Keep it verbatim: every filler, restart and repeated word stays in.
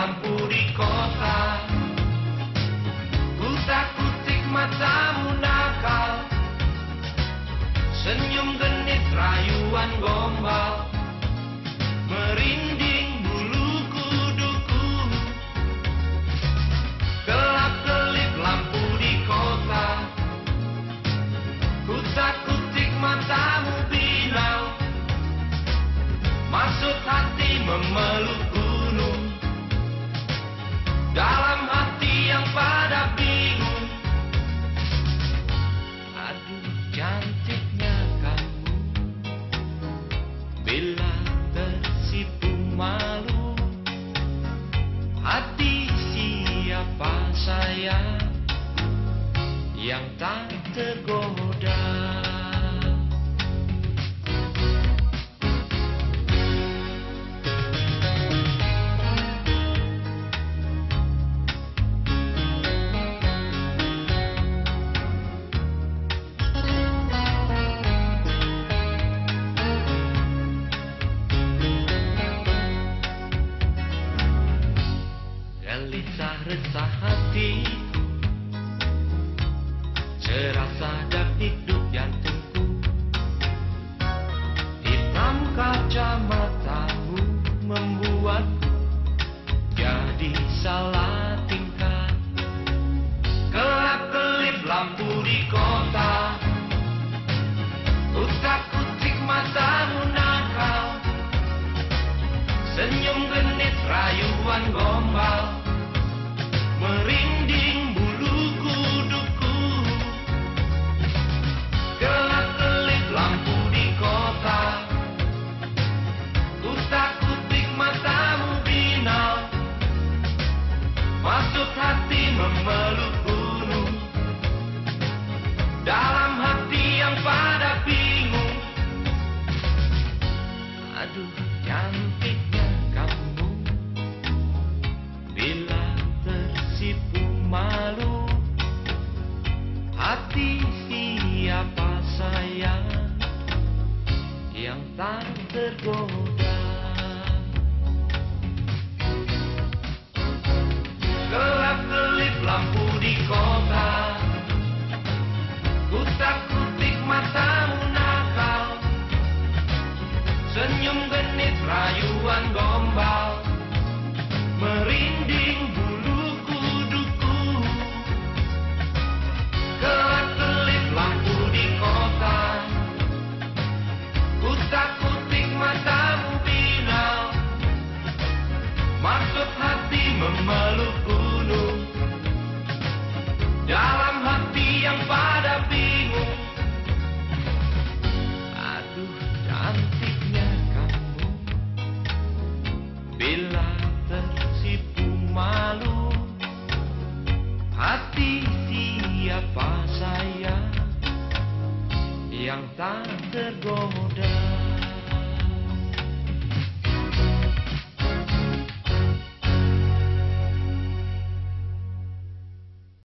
lampu di kota. Kutak-kutik matamu nakal, senyum genit rayuan gombal, merinding bulu kuduku. Gelap-gelip lampu di kota, kutak-kutik matamu binal, maksud hati memeluk gunung, dalam hati yang pada bingung. Aduh cantiknya kamu, bila tersipu malu, hati siapa saya yang tak tergoda. Gelisah resah hatiku, serasa dak-dikduk jantungku. Hitam kacamatamu membuatku jadi salah tingkah. Gelap-gelip lampu di kota, utak-utik matamu nakal, senyum genit rayuan gombal, merinding bulu kuduku. Gelap-gelip lampu di kota, kutak-kutik matamu binal, maksud hati memeluk gunung, dalam hati yang pada bingung. Aduh cantiknya kamu, bila tersipu malu, hati siapa saya yang tak tergoda. Gelap-gelip lampu di kota, kutak-kutik matamu nakal, senyum genit rayuan gombal, merinding bulu kuduku. Gelap-gelip lampu di kota, kutak-kutik matamu binal, maksud hati memeluk